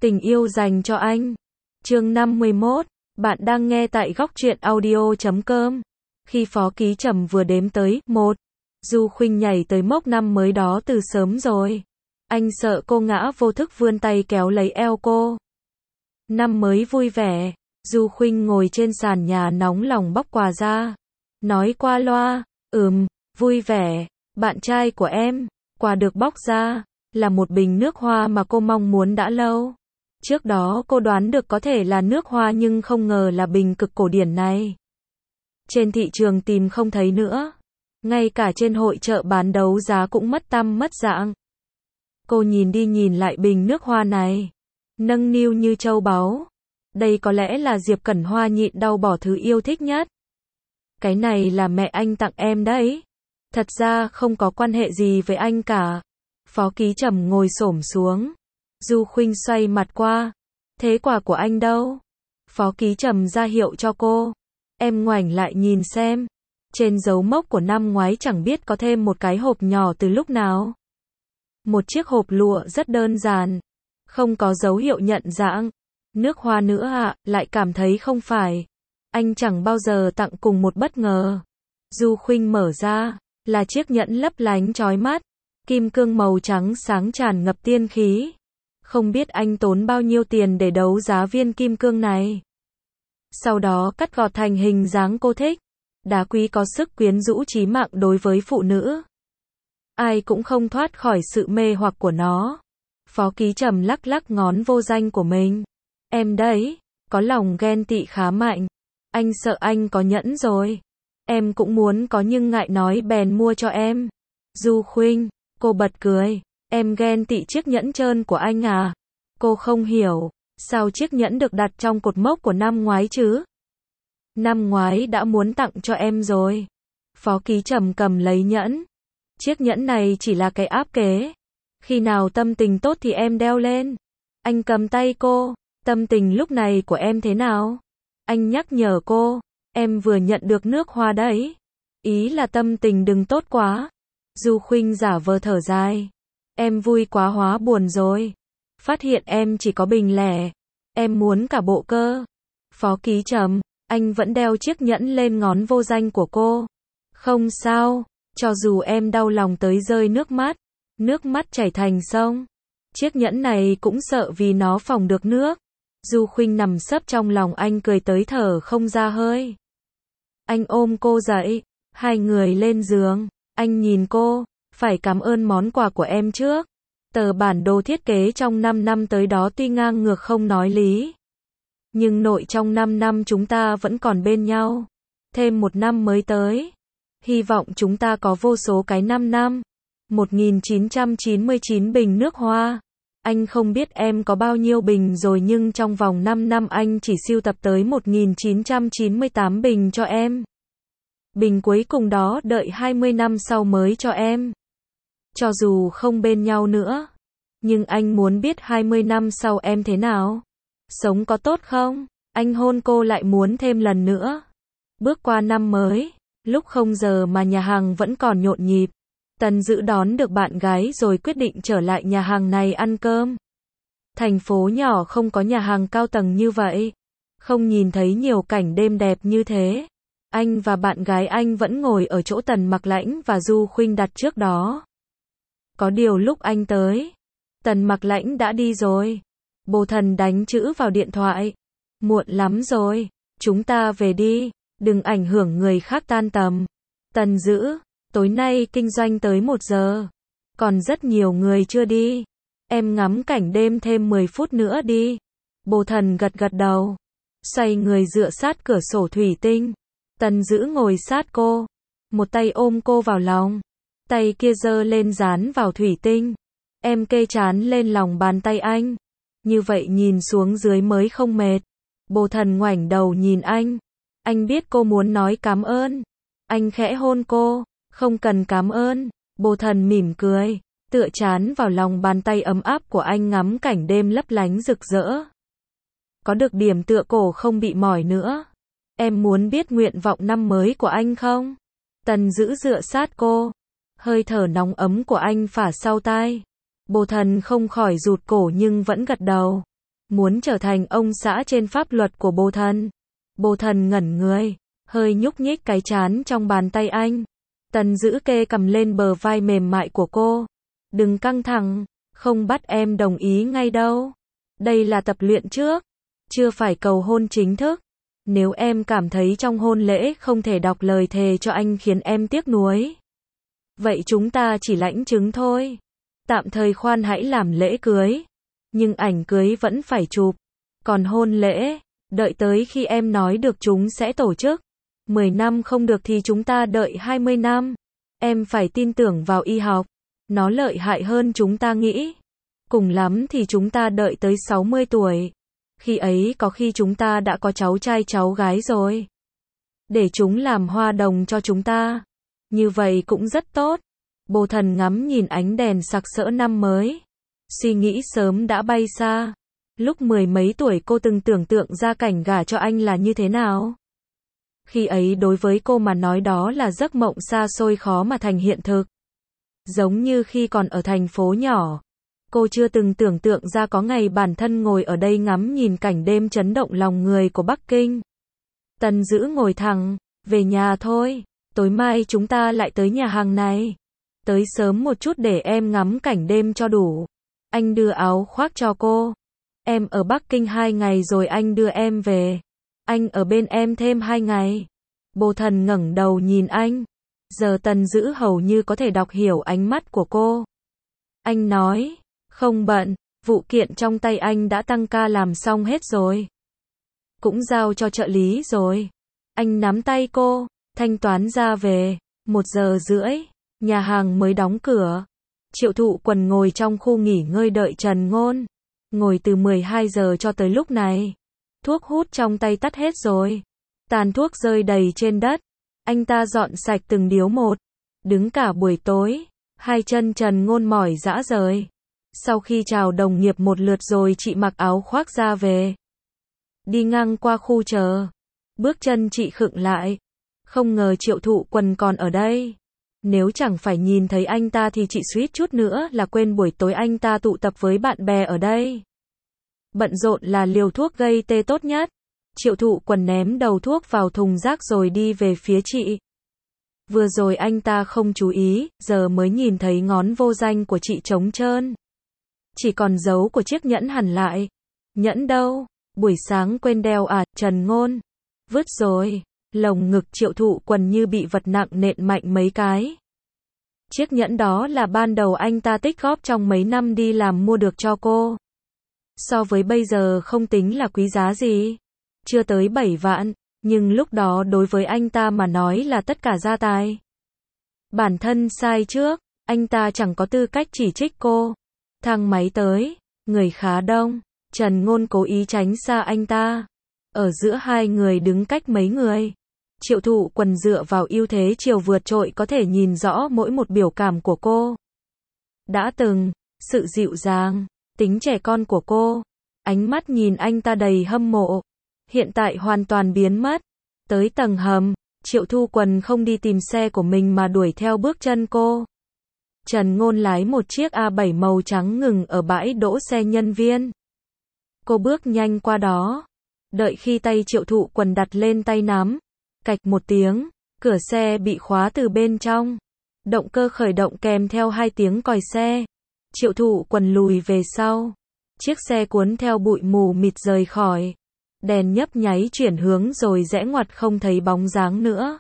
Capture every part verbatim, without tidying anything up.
Tình yêu dành cho anh. Chương năm mươi mốt. Bạn đang nghe tại góc truyện audio chấm com. Khi Phó Ký Trầm vừa đếm tới một, Du Khuynh nhảy tới mốc năm mới đó từ sớm rồi. Anh sợ cô ngã vô thức vươn tay kéo lấy eo cô. Năm mới vui vẻ. Du Khuynh ngồi trên sàn nhà nóng lòng bóc quà ra. Nói qua loa, ừm, vui vẻ, bạn trai của em. Quà được bóc ra là một bình nước hoa mà cô mong muốn đã lâu. Trước đó cô đoán được có thể là nước hoa nhưng không ngờ là bình cực cổ điển này. Trên thị trường tìm không thấy nữa. Ngay cả trên hội chợ bán đấu giá cũng mất tăm mất dạng. Cô nhìn đi nhìn lại bình nước hoa này. Nâng niu như châu báu. Đây có lẽ là Diệp Cẩn Hoa nhịn đau bỏ thứ yêu thích nhất. Cái này là mẹ anh tặng em đấy. Thật ra không có quan hệ gì với anh cả. Phó Ký Trầm ngồi xổm xuống. Du Khuynh xoay mặt qua. Thế quà của anh đâu? Phó Ký Trầm ra hiệu cho cô. Em ngoảnh lại nhìn xem. Trên dấu mốc của năm ngoái chẳng biết có thêm một cái hộp nhỏ từ lúc nào. Một chiếc hộp lụa rất đơn giản. Không có dấu hiệu nhận dạng. Nước hoa nữa ạ, à, lại cảm thấy không phải. Anh chẳng bao giờ tặng cùng một bất ngờ. Du Khuynh mở ra, là chiếc nhẫn lấp lánh chói mắt. Kim cương màu trắng sáng tràn ngập tiên khí. Không biết anh tốn bao nhiêu tiền để đấu giá viên kim cương này. Sau đó cắt gọt thành hình dáng cô thích. Đá quý có sức quyến rũ chí mạng đối với phụ nữ. Ai cũng không thoát khỏi sự mê hoặc của nó. Phó Ký Trầm lắc lắc ngón vô danh của mình. Em đấy, có lòng ghen tị khá mạnh. Anh sợ anh có nhẫn rồi. Em cũng muốn có nhưng ngại nói bèn mua cho em. Du Khuynh, cô bật cười. Em ghen tị chiếc nhẫn trơn của anh à? Cô không hiểu, sao chiếc nhẫn được đặt trong cột mốc của năm ngoái chứ? Năm ngoái đã muốn tặng cho em rồi. Phó Ký Trầm cầm lấy nhẫn. Chiếc nhẫn này chỉ là cái áp kế. Khi nào tâm tình tốt thì em đeo lên. Anh cầm tay cô. Tâm tình lúc này của em thế nào? Anh nhắc nhở cô. Em vừa nhận được nước hoa đấy. Ý là tâm tình đừng tốt quá. Du Khuynh giả vờ thở dài. Em vui quá hóa buồn rồi. Phát hiện em chỉ có bình lẻ. Em muốn cả bộ cơ. Phó Ký Trầm, anh vẫn đeo chiếc nhẫn lên ngón vô danh của cô. Không sao, cho dù em đau lòng tới rơi nước mắt. Nước mắt chảy thành sông. Chiếc nhẫn này cũng sợ vì nó phòng được nước. Du Khuynh nằm sấp trong lòng anh cười tới thở không ra hơi. Anh ôm cô dậy. Hai người lên giường. Anh nhìn cô. Phải cảm ơn món quà của em trước. Tờ bản đồ thiết kế trong năm năm tới đó tuy ngang ngược không nói lý. Nhưng nội trong năm năm chúng ta vẫn còn bên nhau. Thêm một năm mới tới. Hy vọng chúng ta có vô số cái năm năm. một nghìn chín trăm chín mươi chín bình nước hoa. Anh không biết em có bao nhiêu bình rồi nhưng trong vòng năm năm anh chỉ sưu tập tới một nghìn chín trăm chín mươi tám bình cho em. Bình cuối cùng đó đợi hai mươi năm sau mới cho em. Cho dù không bên nhau nữa. Nhưng anh muốn biết hai mươi năm sau em thế nào. Sống có tốt không? Anh hôn cô lại muốn thêm lần nữa. Bước qua năm mới. Lúc không giờ mà nhà hàng vẫn còn nhộn nhịp. Tần Dữ đón được bạn gái rồi quyết định trở lại nhà hàng này ăn cơm. Thành phố nhỏ không có nhà hàng cao tầng như vậy. Không nhìn thấy nhiều cảnh đêm đẹp như thế. Anh và bạn gái anh vẫn ngồi ở chỗ Tần Mặc Lãnh và Du Khuynh đặt trước đó. Có điều lúc anh tới, Tần Mặc Lãnh đã đi rồi. Bồ Thần đánh chữ vào điện thoại. Muộn lắm rồi, chúng ta về đi, đừng ảnh hưởng người khác tan tầm. Tần Dữ, tối nay kinh doanh tới một giờ. Còn rất nhiều người chưa đi. Em ngắm cảnh đêm thêm mười phút nữa đi. Bồ Thần gật gật đầu. Xoay người dựa sát cửa sổ thủy tinh. Tần Dữ ngồi sát cô. Một tay ôm cô vào lòng. Tay kia giơ lên dán vào thủy tinh. Em kê trán lên lòng bàn tay anh. Như vậy nhìn xuống dưới mới không mệt. Bồ Thần ngoảnh đầu nhìn anh. Anh biết cô muốn nói cảm ơn. Anh khẽ hôn cô. Không cần cảm ơn. Bồ Thần mỉm cười. Tựa trán vào lòng bàn tay ấm áp của anh ngắm cảnh đêm lấp lánh rực rỡ. Có được điểm tựa cổ không bị mỏi nữa. Em muốn biết nguyện vọng năm mới của anh không? Tần Dữ dựa sát cô. Hơi thở nóng ấm của anh phả sau tai. Bồ Thần không khỏi rụt cổ nhưng vẫn gật đầu. muốn trở thành ông xã trên pháp luật của Bồ Thần. Bồ Thần ngẩn người, hơi nhúc nhích cái trán trong bàn tay anh. Tần Dữ kê cầm lên bờ vai mềm mại của cô. Đừng căng thẳng, không bắt em đồng ý ngay đâu. Đây là tập luyện trước, chưa phải cầu hôn chính thức. Nếu em cảm thấy trong hôn lễ không thể đọc lời thề cho anh khiến em tiếc nuối, vậy chúng ta chỉ lãnh chứng thôi. Tạm thời khoan hãy làm lễ cưới, nhưng ảnh cưới vẫn phải chụp. Còn hôn lễ, đợi tới khi em nói được chúng sẽ tổ chức. mười năm không được thì chúng ta đợi hai mươi năm. Em phải tin tưởng vào y học, nó lợi hại hơn chúng ta nghĩ. Cùng lắm thì chúng ta đợi tới sáu mươi tuổi. Khi ấy có khi chúng ta đã có cháu trai cháu gái rồi. Để chúng làm hoa đồng cho chúng ta. Như vậy cũng rất tốt. Bồ Thần ngắm nhìn ánh đèn sặc sỡ năm mới. Suy nghĩ sớm đã bay xa. Lúc mười mấy tuổi cô từng tưởng tượng ra cảnh gả cho anh là như thế nào. Khi ấy đối với cô mà nói đó là giấc mộng xa xôi khó mà thành hiện thực. Giống như khi còn ở thành phố nhỏ, cô chưa từng tưởng tượng ra có ngày bản thân ngồi ở đây ngắm nhìn cảnh đêm chấn động lòng người của Bắc Kinh. Tần Dữ ngồi thẳng, về nhà thôi, tối mai chúng ta lại tới nhà hàng này. Tới sớm một chút để em ngắm cảnh đêm cho đủ. Anh đưa áo khoác cho cô. Em ở Bắc Kinh hai ngày rồi anh đưa em về. Anh ở bên em thêm hai ngày. Bồ Thần ngẩng đầu nhìn anh. Giờ Tần Dữ hầu như có thể đọc hiểu ánh mắt của cô. Anh nói, không bận, vụ kiện trong tay anh đã tăng ca làm xong hết rồi. Cũng giao cho trợ lý rồi. Anh nắm tay cô, thanh toán ra về. Một giờ rưỡi, nhà hàng mới đóng cửa. Triệu Thụ Quần ngồi trong khu nghỉ ngơi đợi Trần Ngôn. Ngồi từ mười hai giờ cho tới lúc này. Thuốc hút trong tay tắt hết rồi. Tàn thuốc rơi đầy trên đất. Anh ta dọn sạch từng điếu một. Đứng cả buổi tối. Hai chân Trần Ngôn mỏi rã rời. Sau khi chào đồng nghiệp một lượt rồi chị mặc áo khoác ra về. Đi ngang qua khu chờ. Bước chân chị khựng lại. Không ngờ Triệu Thụ Quần còn ở đây. Nếu chẳng phải nhìn thấy anh ta thì chị suýt chút nữa là quên buổi tối anh ta tụ tập với bạn bè ở đây. Bận rộn là liều thuốc gây tê tốt nhất. Triệu Thụ Quần ném đầu thuốc vào thùng rác rồi đi về phía chị. Vừa rồi anh ta không chú ý, giờ mới nhìn thấy ngón vô danh của chị trống trơn. Chỉ còn dấu của chiếc nhẫn hẳn lại. Nhẫn đâu? Buổi sáng quên đeo à, Trần Ngôn. Vứt rồi. Lồng ngực Triệu Thụ Quần như bị vật nặng nện mạnh mấy cái. Chiếc nhẫn đó là ban đầu anh ta tích góp trong mấy năm đi làm mua được cho cô. So với bây giờ không tính là quý giá gì. Chưa tới bảy vạn, nhưng lúc đó đối với anh ta mà nói là tất cả gia tài. Bản thân sai trước, anh ta chẳng có tư cách chỉ trích cô. Thang máy tới, người khá đông, Trần Ngôn cố ý tránh xa anh ta. Ở giữa hai người đứng cách mấy người. Triệu Thụ Quần dựa vào ưu thế chiều vượt trội có thể nhìn rõ mỗi một biểu cảm của cô. Đã từng, sự dịu dàng, tính trẻ con của cô. Ánh mắt nhìn anh ta đầy hâm mộ. Hiện tại hoàn toàn biến mất. Tới tầng hầm, Triệu Thụ Quần không đi tìm xe của mình mà đuổi theo bước chân cô. Trần Ngôn lái một chiếc A bảy màu trắng ngừng ở bãi đỗ xe nhân viên. Cô bước nhanh qua đó. Đợi khi tay Triệu Thụ Quần đặt lên tay nắm. Cạch một tiếng, cửa xe bị khóa từ bên trong. Động cơ khởi động kèm theo hai tiếng còi xe. Triệu Thụ Quần lùi về sau. Chiếc xe cuốn theo bụi mù mịt rời khỏi. Đèn nhấp nháy chuyển hướng rồi rẽ ngoặt không thấy bóng dáng nữa.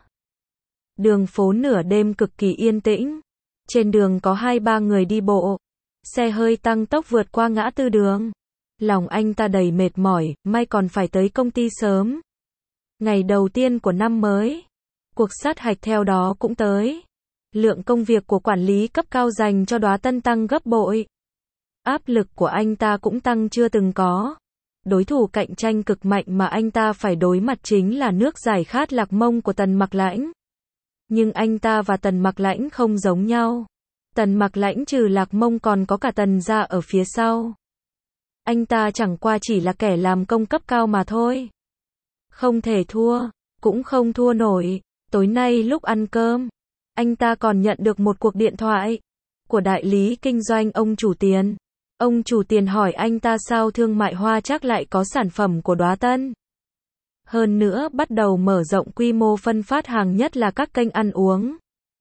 Đường phố nửa đêm cực kỳ yên tĩnh. Trên đường có hai ba người đi bộ. Xe hơi tăng tốc vượt qua ngã tư đường. Lòng anh ta đầy mệt mỏi, may còn phải tới công ty sớm. Ngày đầu tiên của năm mới. Cuộc sát hạch theo đó cũng tới. Lượng công việc của quản lý cấp cao dành cho Đóa Tân tăng gấp bội. Áp lực của anh ta cũng tăng chưa từng có. Đối thủ cạnh tranh cực mạnh mà anh ta phải đối mặt chính là nước giải khát Lạc Mông của Tần Mặc Lãnh. Nhưng anh ta và Tần Mặc Lãnh không giống nhau. Tần Mặc Lãnh trừ Lạc Mông còn có cả Tần gia ở phía sau. Anh ta chẳng qua chỉ là kẻ làm công cấp cao mà thôi. Không thể thua, cũng không thua nổi. Tối nay lúc ăn cơm, anh ta còn nhận được một cuộc điện thoại của đại lý kinh doanh ông chủ Tiền. Ông chủ tiền hỏi anh ta sao thương mại hoa chắc lại có sản phẩm của Đóa Tân. Hơn nữa bắt đầu mở rộng quy mô phân phát hàng nhất là các kênh ăn uống.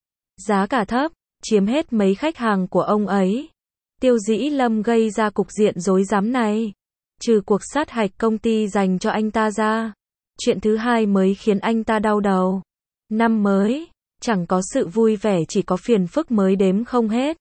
Giá cả thấp, chiếm hết mấy khách hàng của ông ấy. Tiêu Dĩ Lâm gây ra cục diện rối rắm này. Trừ cuộc sát hạch công ty dành cho anh ta ra. Chuyện thứ hai mới khiến anh ta đau đầu. Năm mới, chẳng có sự vui vẻ chỉ có phiền phức mới đếm không hết.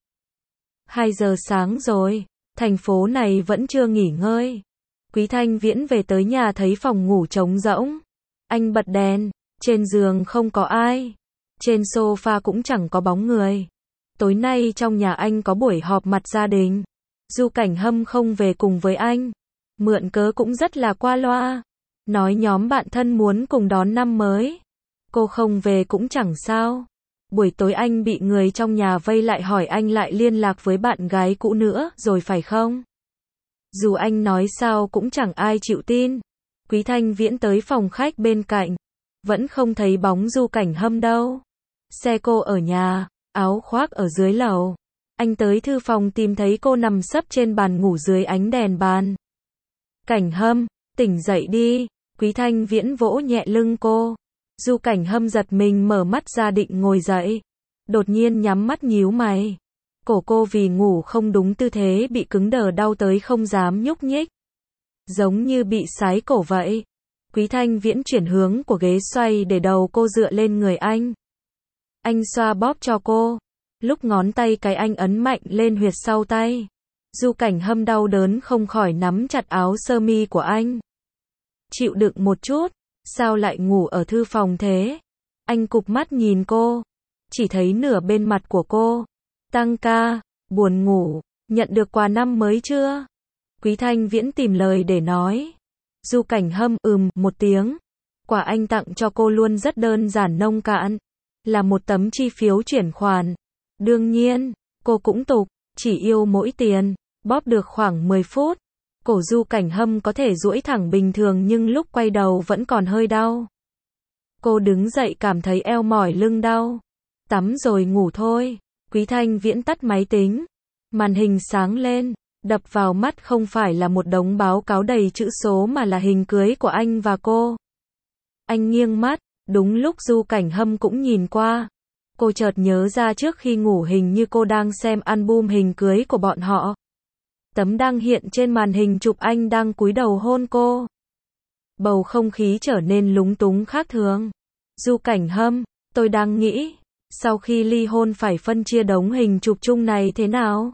Hai giờ sáng rồi, thành phố này vẫn chưa nghỉ ngơi. Quý Thanh Viễn về tới nhà thấy phòng ngủ trống rỗng. Anh bật đèn, trên giường không có ai. Trên sofa cũng chẳng có bóng người. Tối nay trong nhà anh có buổi họp mặt gia đình. Du Cảnh Hâm không về cùng với anh. Mượn cớ cũng rất là qua loa. Nói nhóm bạn thân muốn cùng đón năm mới. Cô không về cũng chẳng sao. Buổi tối anh bị người trong nhà vây lại hỏi anh lại liên lạc với bạn gái cũ nữa rồi phải không? Dù anh nói sao cũng chẳng ai chịu tin. Quý Thanh Viễn tới phòng khách bên cạnh. Vẫn không thấy bóng Du Cảnh Hâm đâu. Xe cô ở nhà, áo khoác ở dưới lầu. Anh tới thư phòng tìm thấy cô nằm sấp trên bàn ngủ dưới ánh đèn bàn. Cảnh Hâm, tỉnh dậy đi. Quý Thanh Viễn vỗ nhẹ lưng cô. Du Cảnh Hâm giật mình mở mắt ra định ngồi dậy. Đột nhiên nhắm mắt nhíu mày. Cổ cô vì ngủ không đúng tư thế bị cứng đờ đau tới không dám nhúc nhích. Giống như bị sái cổ vậy. Quý Thanh Viễn chuyển hướng của ghế xoay để đầu cô dựa lên người anh. Anh xoa bóp cho cô. Lúc ngón tay cái anh ấn mạnh lên huyệt sau tay. Du Cảnh Hâm đau đớn không khỏi nắm chặt áo sơ mi của anh. Chịu đựng một chút. Sao lại ngủ ở thư phòng thế? Anh cụp mắt nhìn cô. Chỉ thấy nửa bên mặt của cô. Tăng ca, buồn ngủ, nhận được quà năm mới chưa? Quý Thanh Viễn tìm lời để nói. Du Cảnh Hâm ừm một tiếng. Quà anh tặng cho cô luôn rất đơn giản nông cạn. Là một tấm chi phiếu chuyển khoản. Đương nhiên, cô cũng tục, chỉ yêu mỗi tiền. Bóp được khoảng mười phút. Cổ Du Cảnh Hâm có thể duỗi thẳng bình thường nhưng lúc quay đầu vẫn còn hơi đau. Cô đứng dậy cảm thấy eo mỏi lưng đau. Tắm rồi ngủ thôi. Quý Thanh Viễn tắt máy tính. Màn hình sáng lên. Đập vào mắt không phải là một đống báo cáo đầy chữ số mà là hình cưới của anh và cô. Anh nghiêng mắt. Đúng lúc Du Cảnh Hâm cũng nhìn qua. Cô chợt nhớ ra trước khi ngủ hình như cô đang xem album hình cưới của bọn họ. Tấm đăng hiện trên màn hình chụp anh đang cúi đầu hôn cô. Bầu không khí trở nên lúng túng khác thường. Du Cảnh Hâm, tôi đang nghĩ, sau khi ly hôn phải phân chia đống hình chụp chung này thế nào?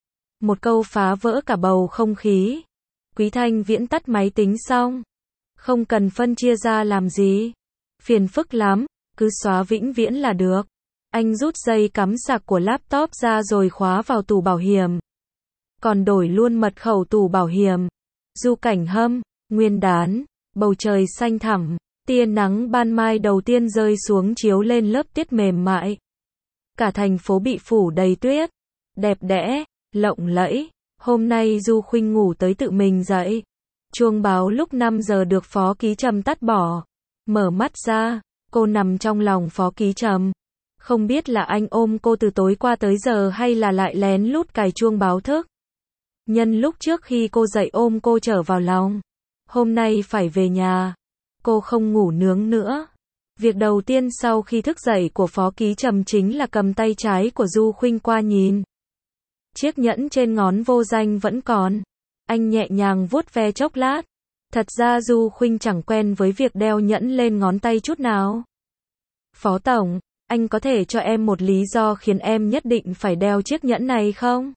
Một câu phá vỡ cả bầu không khí. Quý Thanh Viễn tắt máy tính xong. Không cần phân chia ra làm gì. Phiền phức lắm, cứ xóa vĩnh viễn là được. Anh rút dây cắm sạc của laptop ra rồi khóa vào tủ bảo hiểm. Còn đổi luôn mật khẩu tủ bảo hiểm. Du Cảnh Hâm, nguyên đán, bầu trời xanh thẳm, tia nắng ban mai đầu tiên rơi xuống chiếu lên lớp tuyết mềm mại. Cả thành phố bị phủ đầy tuyết, đẹp đẽ, lộng lẫy. Hôm nay Du Khuynh ngủ tới tự mình dậy. Chuông báo lúc năm giờ được Phó Ký Trầm tắt bỏ. Mở mắt ra, cô nằm trong lòng Phó Ký Trầm. Không biết là anh ôm cô từ tối qua tới giờ hay là lại lén lút cài chuông báo thức. Nhân lúc trước khi cô dậy ôm cô trở vào lòng. Hôm nay phải về nhà. Cô không ngủ nướng nữa. Việc đầu tiên sau khi thức dậy của Phó Ký Trầm chính là cầm tay trái của Du Khuynh qua nhìn. Chiếc nhẫn trên ngón vô danh vẫn còn. Anh nhẹ nhàng vuốt ve chốc lát. Thật ra Du Khuynh chẳng quen với việc đeo nhẫn lên ngón tay chút nào. Phó Tổng, anh có thể cho em một lý do khiến em nhất định phải đeo chiếc nhẫn này không?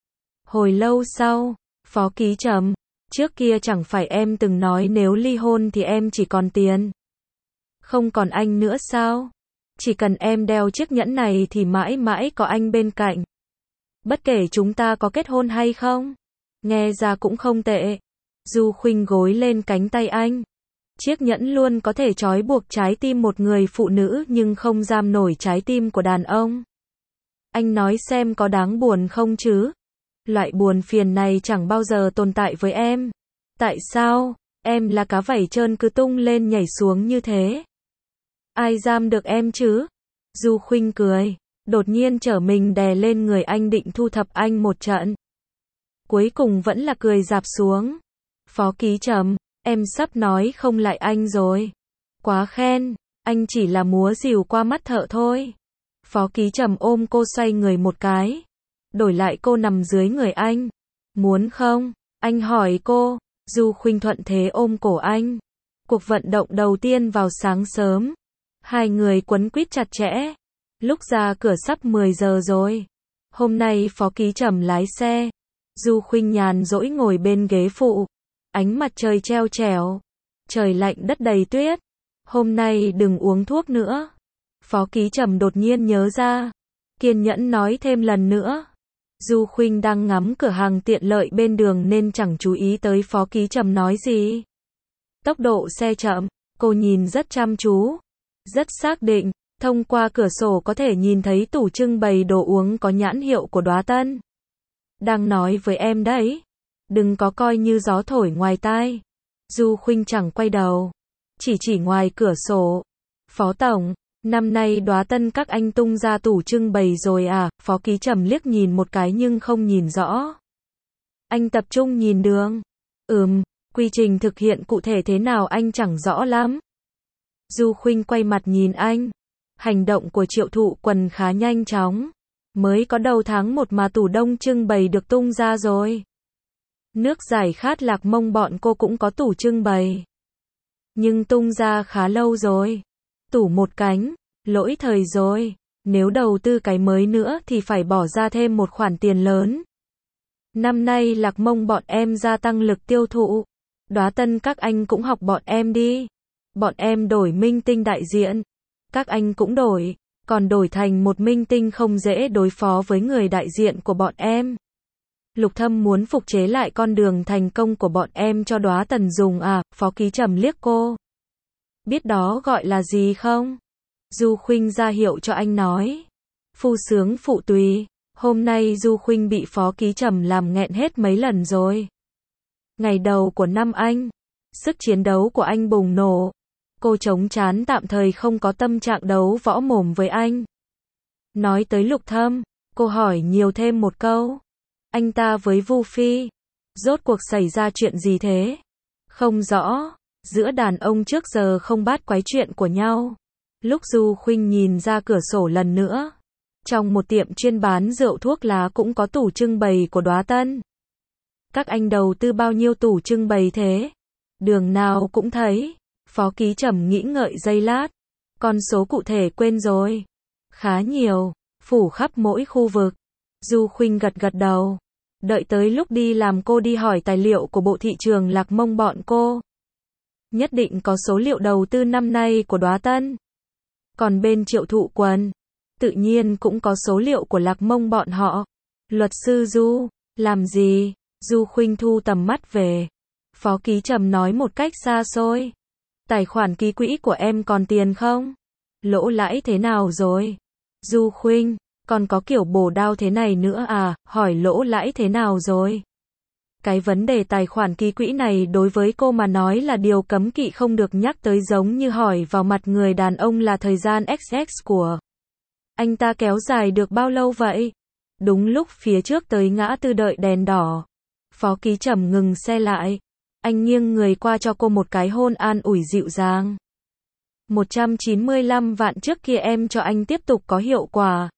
Hồi lâu sau, Phó Ký Trầm, trước kia chẳng phải em từng nói nếu ly hôn thì em chỉ còn tiền. Không còn anh nữa sao? Chỉ cần em đeo chiếc nhẫn này thì mãi mãi có anh bên cạnh. Bất kể chúng ta có kết hôn hay không. Nghe ra cũng không tệ. Du Khuynh gối lên cánh tay anh. Chiếc nhẫn luôn có thể trói buộc trái tim một người phụ nữ nhưng không giam nổi trái tim của đàn ông. Anh nói xem có đáng buồn không chứ? Loại buồn phiền này chẳng bao giờ tồn tại với em. Tại sao? Em là cá vảy trơn cứ tung lên nhảy xuống như thế. Ai giam được em chứ? Du Khuynh cười. Đột nhiên trở mình đè lên người anh định thu thập anh một trận. cuối cùng vẫn là cười rạp xuống. Phó Ký Trầm, em sắp nói không lại anh rồi. Quá khen, anh chỉ là múa rìu qua mắt thợ thôi. Phó Ký Trầm ôm cô xoay người một cái. Đổi lại cô nằm dưới người anh. Muốn không? Anh hỏi cô. Du Khuynh thuận thế ôm cổ anh. Cuộc vận động đầu tiên vào sáng sớm. Hai người quấn quýt chặt chẽ. Lúc ra cửa sắp mười giờ rồi. Hôm nay Phó Ký Trầm lái xe. Du Khuynh nhàn rỗi ngồi bên ghế phụ. Ánh mặt trời treo trẻo. Trời lạnh đất đầy tuyết. Hôm nay đừng uống thuốc nữa. Phó Ký Trầm đột nhiên nhớ ra. Kiên nhẫn nói thêm lần nữa. Du Khuynh đang ngắm cửa hàng tiện lợi bên đường nên chẳng chú ý tới Phó Ký Trầm nói gì. Tốc độ xe chậm, cô nhìn rất chăm chú. Rất xác định, thông qua cửa sổ có thể nhìn thấy tủ trưng bày đồ uống có nhãn hiệu của Đóa Tân. Đang nói với em đấy. Đừng có coi như gió thổi ngoài tai. Du Khuynh chẳng quay đầu. Chỉ chỉ ngoài cửa sổ. Phó Tổng, năm nay Đóa Tân các anh tung ra tủ trưng bày rồi à? Phó Ký Trầm liếc nhìn một cái nhưng không nhìn rõ. Anh tập trung nhìn đường. Ừm, quy trình thực hiện cụ thể thế nào anh chẳng rõ lắm. Du Khuynh quay mặt nhìn anh. Hành động của Triệu Thụ Quần khá nhanh chóng. Mới có đầu tháng một mà tủ đông trưng bày được tung ra rồi. Nước giải khát Lạc Mông bọn cô cũng có tủ trưng bày. Nhưng tung ra khá lâu rồi. Tủ một cánh, lỗi thời rồi. Nếu đầu tư cái mới nữa thì phải bỏ ra thêm một khoản tiền lớn. Năm nay Lạc Mông bọn em gia tăng lực tiêu thụ. Đóa Tân các anh cũng học bọn em đi. Bọn em đổi minh tinh đại diện. Các anh cũng đổi. Còn đổi thành một minh tinh không dễ đối phó với người đại diện của bọn em. Lục Thâm muốn phục chế lại con đường thành công của bọn em cho Đóa Tần dùng à? Phó Ký Trầm liếc cô. Biết đó gọi là gì không? Du Khuynh ra hiệu cho anh nói. Phu sướng phụ tùy. Hôm nay Du Khuynh bị Phó Ký Trầm làm nghẹn hết mấy lần rồi. Ngày đầu của năm anh. Sức chiến đấu của anh bùng nổ. Cô chống chán tạm thời không có tâm trạng đấu võ mồm với anh. Nói tới Lục Thâm, cô hỏi nhiều thêm một câu. Anh ta với Vu Phi, rốt cuộc xảy ra chuyện gì thế? Không rõ, giữa đàn ông trước giờ không bát quái chuyện của nhau. Lúc Du Khuynh nhìn ra cửa sổ lần nữa, trong một tiệm chuyên bán rượu thuốc lá cũng có tủ trưng bày của Đóa Tân. Các anh đầu tư bao nhiêu tủ trưng bày thế? Đường nào cũng thấy. Phó Ký Trầm nghĩ ngợi giây lát. Con số cụ thể quên rồi. Khá nhiều, phủ khắp mỗi khu vực. Du Khuynh gật gật đầu. Đợi tới lúc đi làm cô đi hỏi tài liệu của bộ thị trường Lạc Mông bọn cô. Nhất định có số liệu đầu tư năm nay của Đóa Tân. Còn bên Triệu Thụ Quần, tự nhiên cũng có số liệu của Lạc Mông bọn họ. Luật sư Du, làm gì? Du Khuynh thu tầm mắt về. Phó Ký Trầm nói một cách xa xôi. Tài khoản ký quỹ của em còn tiền không? Lỗ lãi thế nào rồi? Du Khuynh, còn có kiểu bổ đao thế này nữa à? Hỏi lỗ lãi thế nào rồi? Cái vấn đề tài khoản ký quỹ này đối với cô mà nói là điều cấm kỵ không được nhắc tới, giống như hỏi vào mặt người đàn ông là thời gian ích ích của anh ta kéo dài được bao lâu vậy? Đúng lúc phía trước tới ngã tư đợi đèn đỏ. Phó Ký Trầm ngừng xe lại. Anh nghiêng người qua cho cô một cái hôn an ủi dịu dàng. một trăm chín mươi lăm vạn trước kia em cho anh tiếp tục có hiệu quả.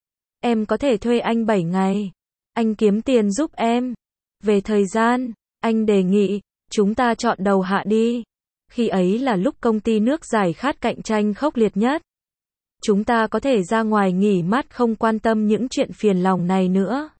Em có thể thuê anh bảy ngày. Anh kiếm tiền giúp em. Về thời gian, anh đề nghị, chúng ta chọn đầu hạ đi. Khi ấy là lúc công ty nước giải khát cạnh tranh khốc liệt nhất. Chúng ta có thể ra ngoài nghỉ mát không quan tâm những chuyện phiền lòng này nữa.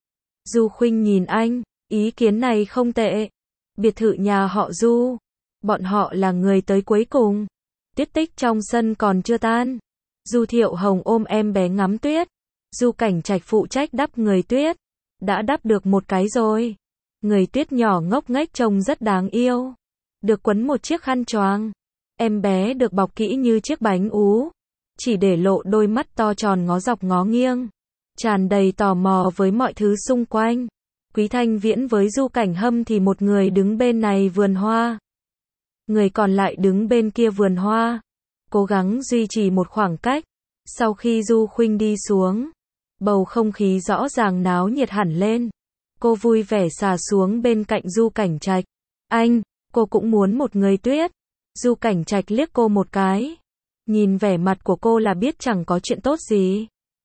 Du Khuynh nhìn anh, ý kiến này không tệ. Biệt thự nhà họ Du. Bọn họ là người tới cuối cùng. Tuyết tích trong sân còn chưa tan. Du Thiệu Hồng ôm em bé ngắm tuyết. Du Cảnh Trạch phụ trách đắp người tuyết. Đã đắp được một cái rồi. Người tuyết nhỏ ngốc nghếch trông rất đáng yêu. Được quấn một chiếc khăn choàng. Em bé được bọc kỹ như chiếc bánh ú. Chỉ để lộ đôi mắt to tròn ngó dọc ngó nghiêng. Tràn đầy tò mò với mọi thứ xung quanh. Quý Thanh Viễn với Du Cảnh Hâm thì một người đứng bên này vườn hoa. Người còn lại đứng bên kia vườn hoa. Cố gắng duy trì một khoảng cách. Sau khi Du Khuynh đi xuống, bầu không khí rõ ràng náo nhiệt hẳn lên. Cô vui vẻ xà xuống bên cạnh Du Cảnh Trạch. Anh, cô cũng muốn một người tuyết. Du Cảnh Trạch liếc cô một cái. Nhìn vẻ mặt của cô là biết chẳng có chuyện tốt gì.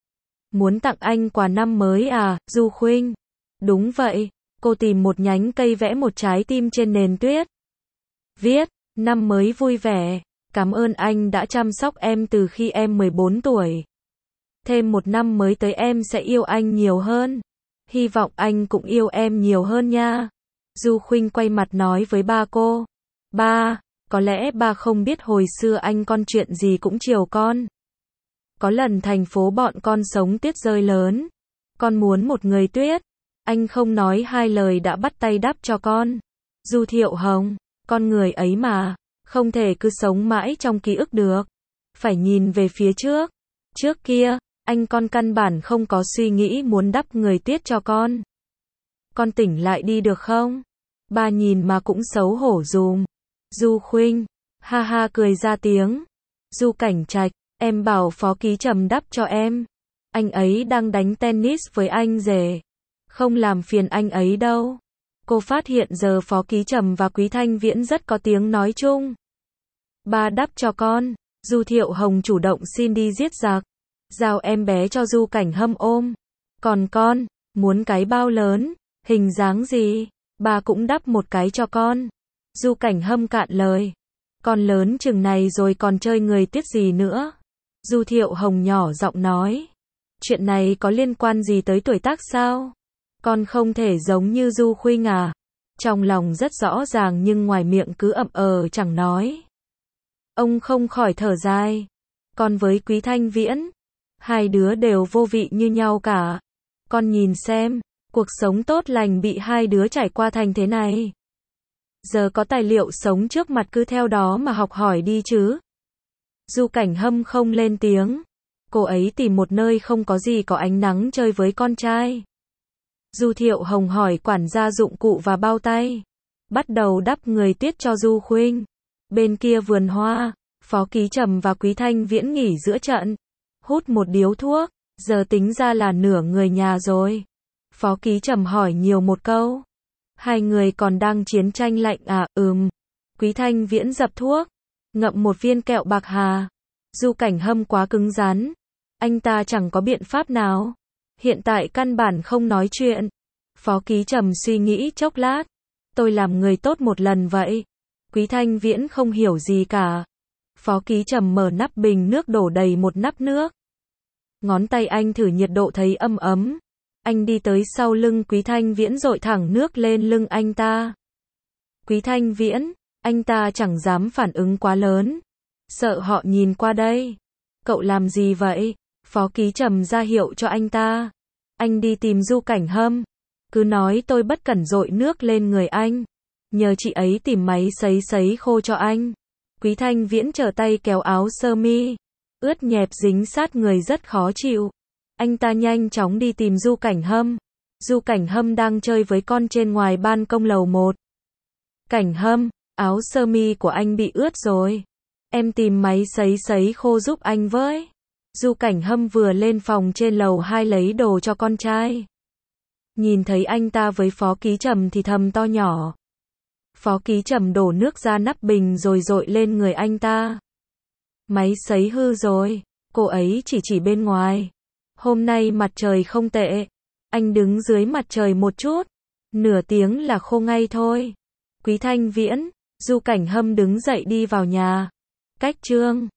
Muốn tặng anh quà năm mới à, Du Khuynh? Đúng vậy, cô tìm một nhánh cây vẽ một trái tim trên nền tuyết. Viết, năm mới vui vẻ, cảm ơn anh đã chăm sóc em từ khi em mười bốn tuổi. Thêm một năm mới tới em sẽ yêu anh nhiều hơn. Hy vọng anh cũng yêu em nhiều hơn nha. Du Khuynh quay mặt nói với ba cô. Ba, có lẽ ba không biết hồi xưa anh con chuyện gì cũng chiều con. Có lần thành phố bọn con sống tuyết rơi lớn. Con muốn một người tuyết. Anh không nói hai lời đã bắt tay đắp cho con. Du Thiệu Hồng, con người ấy mà, không thể cứ sống mãi trong ký ức được. Phải nhìn về phía trước. Trước kia, anh con căn bản không có suy nghĩ muốn đắp người tuyết cho con. Con tỉnh lại đi được không? Ba nhìn mà cũng xấu hổ dùm. Du Khuynh, ha ha cười ra tiếng. Du Cảnh Trạch, em bảo Phó Ký Trầm đắp cho em. Anh ấy đang đánh tennis với anh rể. Không làm phiền anh ấy đâu. Cô phát hiện giờ Phó Ký Trầm và Quý Thanh Viễn rất có tiếng nói chung. Ba đắp cho con. Du Thiệu Hồng chủ động xin đi giết giặc. Giao em bé cho Du Cảnh Hâm ôm. Còn con, muốn cái bao lớn, hình dáng gì? Ba cũng đắp một cái cho con. Du Cảnh Hâm cạn lời. Con lớn chừng này rồi còn chơi người tuyết gì nữa? Du Thiệu Hồng nhỏ giọng nói. Chuyện này có liên quan gì tới tuổi tác sao? Con không thể giống như Du Khuynh à? Trong lòng rất rõ ràng nhưng ngoài miệng cứ ậm ờ chẳng nói. Ông không khỏi thở dài. Con với Quý Thanh Viễn, hai đứa đều vô vị như nhau cả. Con nhìn xem, cuộc sống tốt lành bị hai đứa trải qua thành thế này. Giờ có tài liệu sống trước mặt cứ theo đó mà học hỏi đi chứ. Du Cảnh Hâm không lên tiếng. Cô ấy tìm một nơi không có gì có ánh nắng chơi với con trai. Du Thiệu Hồng hỏi quản gia dụng cụ và bao tay. Bắt đầu đắp người tuyết cho Du Khuynh. Bên kia vườn hoa, Phó Ký Trầm và Quý Thanh Viễn nghỉ giữa trận. Hút một điếu thuốc, giờ tính ra là nửa người nhà rồi. Phó Ký Trầm hỏi nhiều một câu. Hai người còn đang chiến tranh lạnh à? Ừm. Quý Thanh Viễn dập thuốc, ngậm một viên kẹo bạc hà. Du Cảnh Hâm quá cứng rắn. Anh ta chẳng có biện pháp nào. Hiện tại căn bản không nói chuyện. Phó Ký Trầm suy nghĩ chốc lát. Tôi làm người tốt một lần vậy. Quý Thanh Viễn không hiểu gì cả. Phó Ký Trầm mở nắp bình nước đổ đầy một nắp nước. Ngón tay anh thử nhiệt độ thấy ấm ấm. Anh đi tới sau lưng Quý Thanh Viễn dội thẳng nước lên lưng anh ta. Quý Thanh Viễn, anh ta chẳng dám phản ứng quá lớn. Sợ họ nhìn qua đây. Cậu làm gì vậy? Phó Ký Trầm ra hiệu cho anh ta. Anh đi tìm Du Cảnh Hâm. Cứ nói tôi bất cẩn dội nước lên người anh. Nhờ chị ấy tìm máy sấy sấy khô cho anh. Quý Thanh Viễn trở tay kéo áo sơ mi. Ướt nhẹp dính sát người rất khó chịu. Anh ta nhanh chóng đi tìm Du Cảnh Hâm. Du Cảnh Hâm đang chơi với con trên ngoài ban công lầu một. Cảnh Hâm, áo sơ mi của anh bị ướt rồi. Em tìm máy sấy sấy khô giúp anh với. Du Cảnh Hâm vừa lên phòng trên lầu hai lấy đồ cho con trai. Nhìn thấy anh ta với Phó Ký Trầm thì thầm to nhỏ. Phó Ký Trầm đổ nước ra nắp bình rồi dội lên người anh ta. Máy sấy hư rồi. Cô ấy chỉ chỉ bên ngoài. Hôm nay mặt trời không tệ. Anh đứng dưới mặt trời một chút. Nửa tiếng là khô ngay thôi. Quý Thanh Viễn, Du Cảnh Hâm đứng dậy đi vào nhà. Cách chương